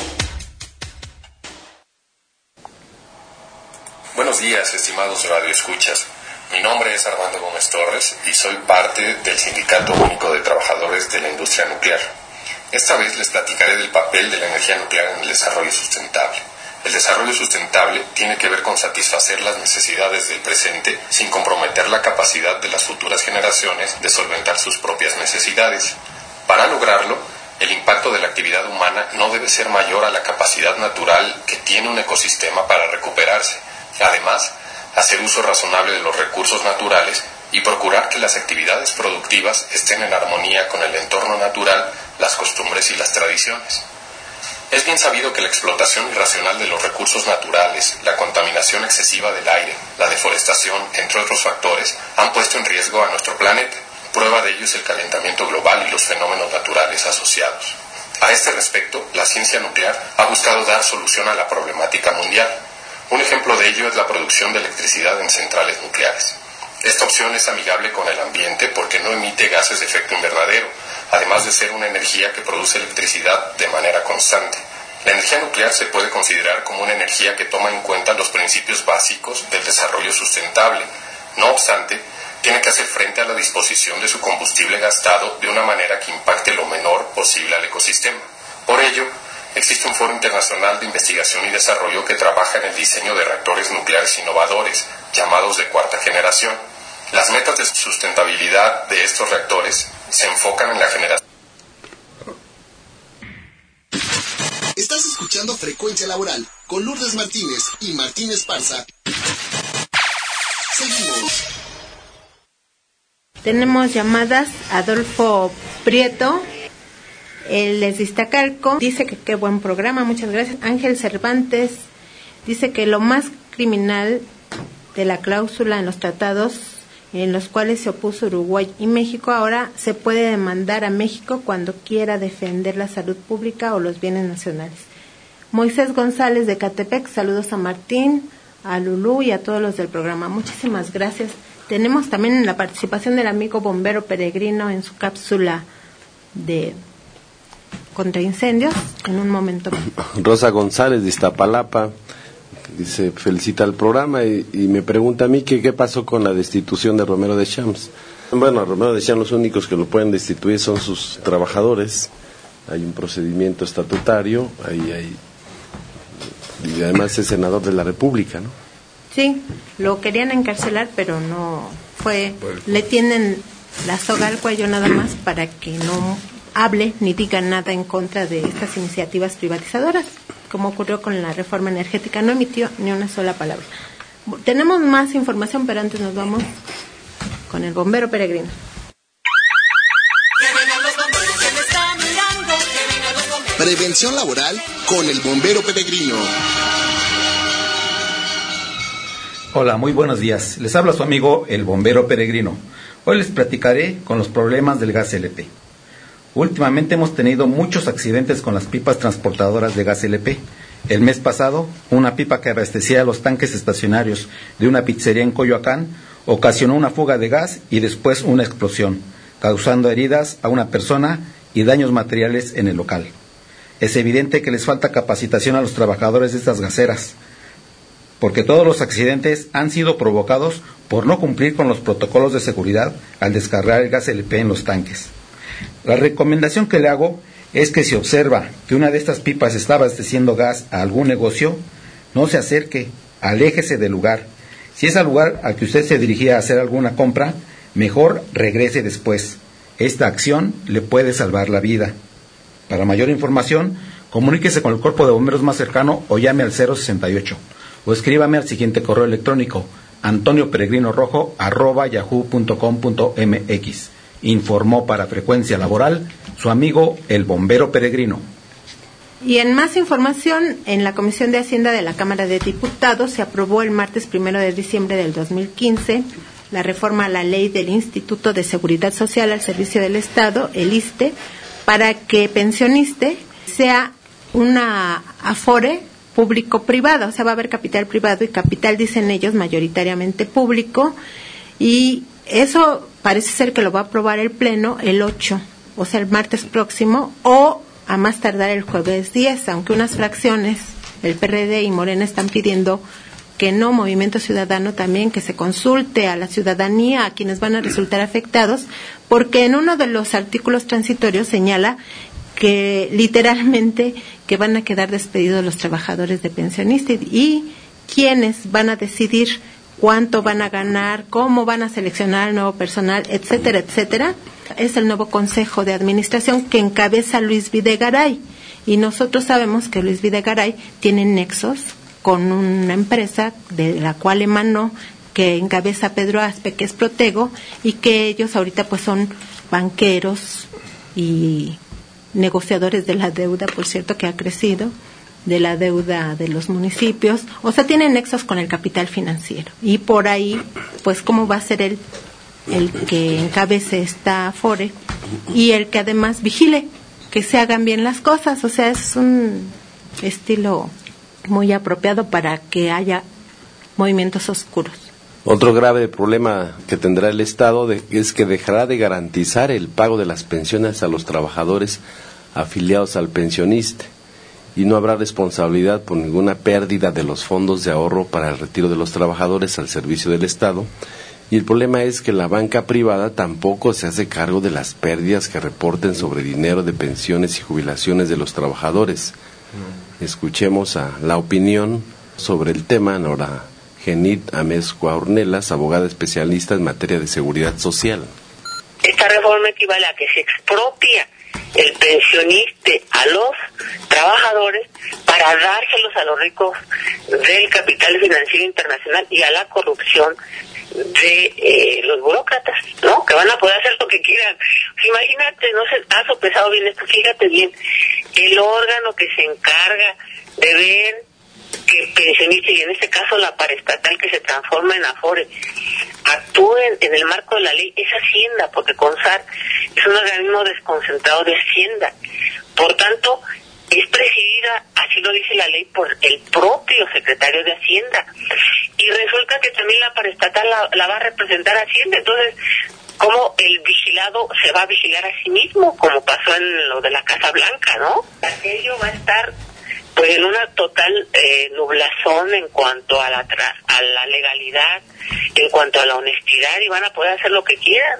Speaker 8: Buenos días, estimados radioescuchas. Mi nombre es Armando Gómez Torres y soy parte del Sindicato Único de Trabajadores de la Industria Nuclear. Esta vez les platicaré del papel de la energía nuclear en el desarrollo sustentable. El desarrollo sustentable tiene que ver con satisfacer las necesidades del presente sin comprometer la capacidad de las futuras generaciones de solventar sus propias necesidades. Para lograrlo, el impacto de la actividad humana no debe ser mayor a la capacidad natural que tiene un ecosistema para recuperarse. Además, hacer uso razonable de los recursos naturales y procurar que las actividades productivas estén en armonía con el entorno natural, las costumbres y las tradiciones. Es bien sabido que la explotación irracional de los recursos naturales, la contaminación excesiva del aire, la deforestación, entre otros factores, han puesto en riesgo a nuestro planeta. Prueba de ello es el calentamiento global y los fenómenos naturales asociados. A este respecto, la ciencia nuclear ha buscado dar solución a la problemática mundial. Un ejemplo de ello es la producción de electricidad en centrales nucleares. Esta opción es amigable con el ambiente porque no emite gases de efecto invernadero, además de ser una energía que produce electricidad de manera constante. La energía nuclear se puede considerar como una energía que toma en cuenta los principios básicos del desarrollo sustentable. No obstante, tiene que hacer frente a la disposición de su combustible gastado de una manera que impacte lo menor posible al ecosistema. Por ello, existe un foro internacional de investigación y desarrollo que trabaja en el diseño de reactores nucleares innovadores, llamados de cuarta generación. Las metas de sustentabilidad de estos reactores se enfocan en la generación.
Speaker 1: Estás escuchando Frecuencia Laboral con Lourdes Martínez y Martín Esparza. Seguimos.
Speaker 2: Tenemos llamadas. Adolfo Prieto, él es de Iztacalco, dice que qué buen programa, muchas gracias. Ángel Cervantes dice que lo más criminal de la cláusula en los tratados en los cuales se opuso Uruguay y México, ahora se puede demandar a México cuando quiera defender la salud pública o los bienes nacionales. Moisés González de Catepec, saludos a Martín, a Lulú y a todos los del programa. Muchísimas gracias. Tenemos también la participación del amigo bombero peregrino en su cápsula de contra incendios en un momento.
Speaker 3: Rosa González de Iztapalapa dice, felicita el programa y, y me pregunta a mí que qué pasó con la destitución de Romero de Champs. Bueno, a Romero de Champs los únicos que lo pueden destituir son sus trabajadores. Hay un procedimiento estatutario, hay, hay, y además es senador de la República, ¿no?
Speaker 2: Sí, lo querían encarcelar, pero no fue, le tienen la soga al cuello nada más para que no hable ni diga nada en contra de estas iniciativas privatizadoras, como ocurrió con la reforma energética, no emitió ni una sola palabra. Tenemos más información, pero antes nos vamos con el bombero peregrino.
Speaker 1: Prevención laboral con el bombero peregrino.
Speaker 9: Hola, muy buenos días. Les habla su amigo el bombero peregrino. Hoy les platicaré con los problemas del gas L P. Últimamente hemos tenido muchos accidentes con las pipas transportadoras de gas L P. El mes pasado, una pipa que abastecía los tanques estacionarios de una pizzería en Coyoacán ocasionó una fuga de gas y después una explosión, causando heridas a una persona y daños materiales en el local. Es evidente que les falta capacitación a los trabajadores de estas gaseras, porque todos los accidentes han sido provocados por no cumplir con los protocolos de seguridad al descargar el gas L P en los tanques. La recomendación que le hago es que si observa que una de estas pipas está abasteciendo gas a algún negocio, no se acerque, aléjese del lugar. Si es al lugar al que usted se dirigía a hacer alguna compra, mejor regrese después. Esta acción le puede salvar la vida. Para mayor información, comuníquese con el cuerpo de bomberos más cercano o llame al cero sesenta y ocho o escríbame al siguiente correo electrónico antonio peregrino rojo arroba yahoo punto com punto mx Informó para Frecuencia Laboral su amigo el bombero peregrino.
Speaker 2: Y en más información, en la Comisión de Hacienda de la Cámara de Diputados se aprobó el martes primero de diciembre del dos mil quince la reforma a la ley del Instituto de Seguridad Social al Servicio del Estado, el I S S S T E, para que pensioniste sea una afore público-privada, o sea, va a haber capital privado y capital, dicen ellos, mayoritariamente público, y eso parece ser que lo va a aprobar el Pleno el ocho, o sea, el martes próximo, o a más tardar el jueves diez, aunque unas fracciones, el P R D y Morena, están pidiendo que no, Movimiento Ciudadano también, que se consulte a la ciudadanía, a quienes van a resultar afectados, porque en uno de los artículos transitorios señala que literalmente que van a quedar despedidos los trabajadores de pensionista y quienes van a decidir cuánto van a ganar, cómo van a seleccionar al nuevo personal, etcétera, etcétera, es el nuevo Consejo de Administración que encabeza Luis Videgaray. Y nosotros sabemos que Luis Videgaray tiene nexos con una empresa de la cual emanó, que encabeza Pedro Aspe, que es Protego, y que ellos ahorita pues son banqueros y negociadores de la deuda, por cierto, que ha crecido, de la deuda de los municipios, o sea, tienen nexos con el capital financiero. Y por ahí, pues, ¿cómo va a ser el, el que encabece esta afore y el que además vigile que se hagan bien las cosas? O sea, es un estilo muy apropiado para que haya movimientos oscuros.
Speaker 3: Otro grave problema que tendrá el Estado de, es que dejará de garantizar el pago de las pensiones a los trabajadores afiliados al pensionista y no habrá responsabilidad por ninguna pérdida de los fondos de ahorro para el retiro de los trabajadores al servicio del Estado. Y el problema es que la banca privada tampoco se hace cargo de las pérdidas que reporten sobre dinero de pensiones y jubilaciones de los trabajadores. Escuchemos a la opinión sobre el tema Nora Genit Amezcua Ornelas, abogada especialista en materia de seguridad social.
Speaker 10: Esta reforma equivale a que se expropia el pensionista a los trabajadores para dárselos a los ricos del capital financiero internacional y a la corrupción de eh, los burócratas, ¿no? Que van a poder hacer lo que quieran. Imagínate, no sé, has sopesado bien esto, fíjate bien, el órgano que se encarga de ver que el pensionista, y en este caso la paraestatal que se transforma en Afore, actúen en el marco de la ley, es Hacienda, porque CONSAR es un organismo desconcentrado de Hacienda. Por tanto, es presidida, así lo dice la ley, por el propio secretario de Hacienda. Y resulta que también la paraestatal la, la va a representar Hacienda. Entonces, ¿cómo el vigilado se va a vigilar a sí mismo? Como pasó en lo de la Casa Blanca, ¿no? Aquello va a estar pues en una total eh, nublazón en cuanto a la tra- a la legalidad, en cuanto a la honestidad, y van a poder hacer lo que quieran.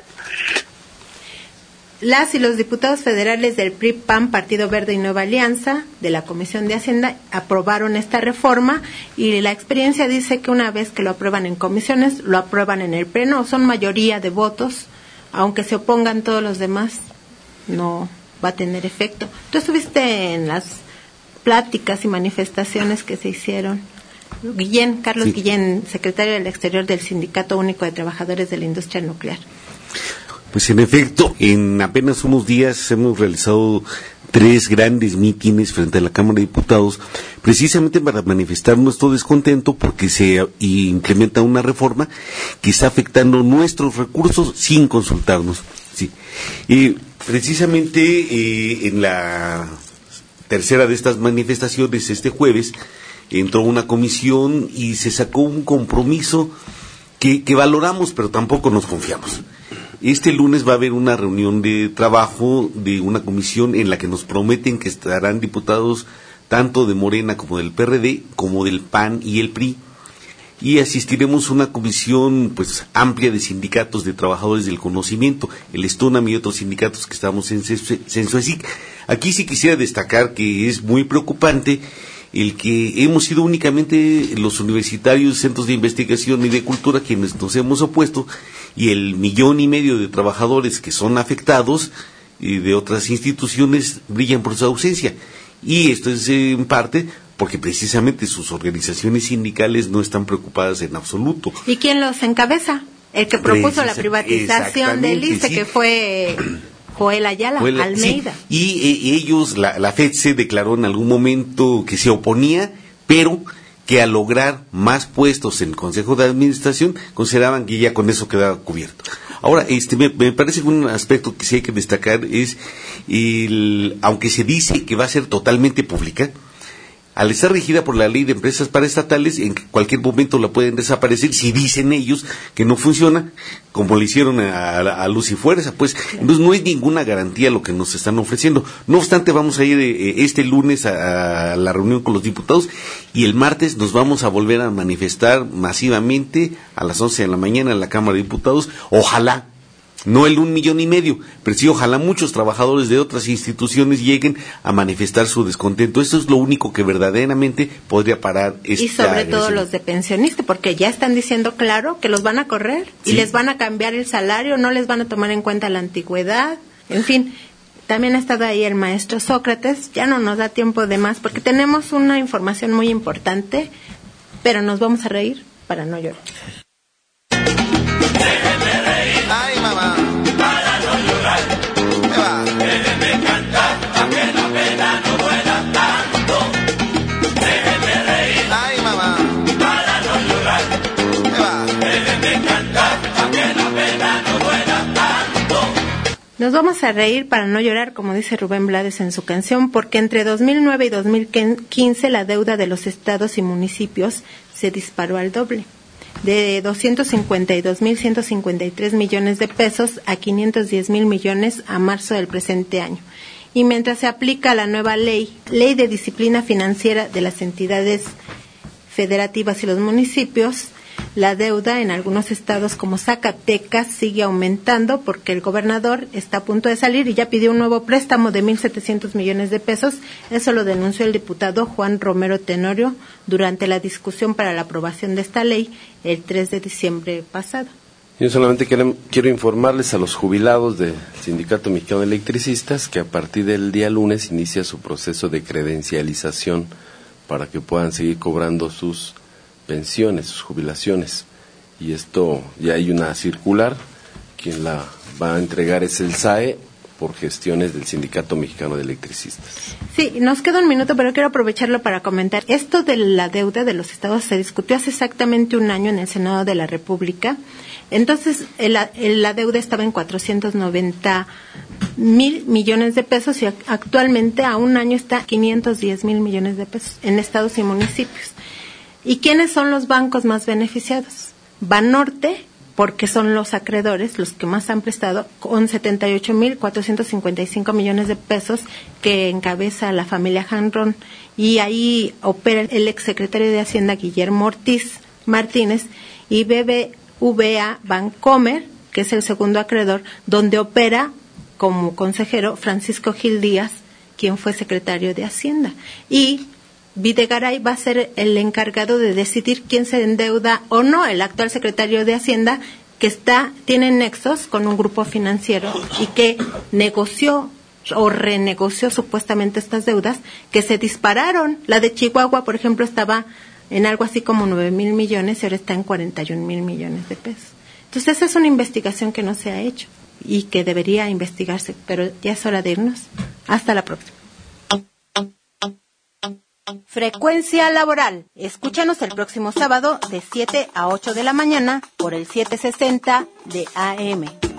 Speaker 2: Las y los diputados federales del P R I, P A N, Partido Verde y Nueva Alianza de la Comisión de Hacienda aprobaron esta reforma y la experiencia dice que una vez que lo aprueban en comisiones, lo aprueban en el Pleno, son mayoría de votos, aunque se opongan todos los demás, no va a tener efecto. Tú estuviste en las pláticas y manifestaciones que se hicieron. Guillén, Carlos sí. Guillén, secretario del Exterior del Sindicato Único de Trabajadores de la Industria Nuclear.
Speaker 11: Pues en efecto, en apenas unos días hemos realizado tres grandes mítines frente a la Cámara de Diputados, precisamente para manifestar nuestro descontento porque se implementa una reforma que está afectando nuestros recursos sin consultarnos. Sí. Y precisamente eh, en la tercera de estas manifestaciones, este jueves, entró una comisión y se sacó un compromiso que, que valoramos, pero tampoco nos confiamos. Este lunes va a haber una reunión de trabajo de una comisión en la que nos prometen que estarán diputados tanto de Morena como del P R D, como del P A N y el P R I, y asistiremos a una comisión pues amplia de sindicatos de trabajadores del conocimiento, el STUNAM y otros sindicatos que estamos en Censuesic. Aquí sí quisiera destacar que es muy preocupante el que hemos sido únicamente los universitarios, centros de investigación y de cultura quienes nos hemos opuesto, y el millón y medio de trabajadores que son afectados y de otras instituciones brillan por su ausencia. Y esto es eh, en parte porque precisamente sus organizaciones sindicales no están preocupadas en absoluto.
Speaker 2: ¿Y quién los encabeza? El que propuso la privatización del I S S S, sí. Que fue Joel Ayala, Joel, Almeida.
Speaker 11: Sí. Y eh, ellos, la, la F E D se declaró en algún momento que se oponía, pero que al lograr más puestos en el Consejo de Administración, consideraban que ya con eso quedaba cubierto. Ahora, este, me, me parece que un aspecto que sí hay que destacar es, el, aunque se dice que va a ser totalmente pública, al estar regida por la ley de empresas paraestatales, en cualquier momento la pueden desaparecer si dicen ellos que no funciona, como le hicieron a, a, a Luz y Fuerza, pues. Entonces no es ninguna garantía lo que nos están ofreciendo. No obstante, vamos a ir eh, este lunes a, a la reunión con los diputados y el martes nos vamos a volver a manifestar masivamente a las once de la mañana en la Cámara de Diputados. Ojalá, no el un millón y medio, pero sí ojalá muchos trabajadores de otras instituciones lleguen a manifestar su descontento. Eso es lo único que verdaderamente podría parar esta
Speaker 2: Y sobre
Speaker 11: agresión.
Speaker 2: todo los de pensionistas, porque ya están diciendo claro que los van a correr y sí. Les van a cambiar el salario, no les van a tomar en cuenta la antigüedad, en fin. También ha estado ahí el maestro Sócrates, ya no nos da tiempo de más, porque tenemos una información muy importante, pero nos vamos a reír para no llorar.
Speaker 12: Ay, mamá, para no llorar, me va. Déjeme cantar, pa' que la pena no duela tanto. Déjeme reír, ay, mamá, para no llorar, me va. Déjeme cantar, pa' que la pena no duela tanto.
Speaker 2: Nos vamos a reír para no llorar, como dice Rubén Blades en su canción, porque entre dos mil nueve y dos mil quince la deuda de los estados y municipios se disparó al doble, de doscientos cincuenta y dos mil ciento cincuenta y tres millones de pesos a quinientos diez mil millones a marzo del presente año. Y mientras se aplica la nueva ley, Ley de Disciplina Financiera de las entidades federativas y los municipios, la deuda en algunos estados como Zacatecas sigue aumentando porque el gobernador está a punto de salir y ya pidió un nuevo préstamo de mil setecientos millones de pesos. Eso lo denunció el diputado Juan Romero Tenorio durante la discusión para la aprobación de esta ley el tres de diciembre pasado.
Speaker 3: Yo solamente quiero, quiero informarles a los jubilados del Sindicato Mexicano de Electricistas que a partir del día lunes inicia su proceso de credencialización para que puedan seguir cobrando sus pensiones, sus jubilaciones. Y esto ya hay una circular, quien la va a entregar es el S A E por gestiones del Sindicato Mexicano de Electricistas.
Speaker 2: Sí, nos queda un minuto, pero quiero aprovecharlo para comentar. Esto de la deuda de los estados se discutió hace exactamente un año en el Senado de la República. Entonces, el, el, la deuda estaba en cuatrocientos noventa mil millones de pesos y actualmente a un año está quinientos diez mil millones de pesos en estados y municipios. ¿Y quiénes son los bancos más beneficiados? Banorte, porque son los acreedores, los que más han prestado, con setenta y ocho mil cuatrocientos cincuenta y cinco millones de pesos que encabeza la familia Janrón. Y ahí opera el exsecretario de Hacienda, Guillermo Ortiz Martínez, y B B V A Bancomer, que es el segundo acreedor, donde opera como consejero Francisco Gil Díaz, quien fue secretario de Hacienda. Y Videgaray va a ser el encargado de decidir quién se endeuda o no, el actual secretario de Hacienda, que está tiene nexos con un grupo financiero y que negoció o renegoció supuestamente estas deudas que se dispararon. La de Chihuahua, por ejemplo, estaba en algo así como nueve mil millones y ahora está en cuarenta y un mil millones de pesos. Entonces esa es una investigación que no se ha hecho y que debería investigarse, pero ya es hora de irnos. Hasta la próxima. Frecuencia Laboral. Escúchanos el próximo sábado de siete a ocho de la mañana por el setecientos sesenta de A M.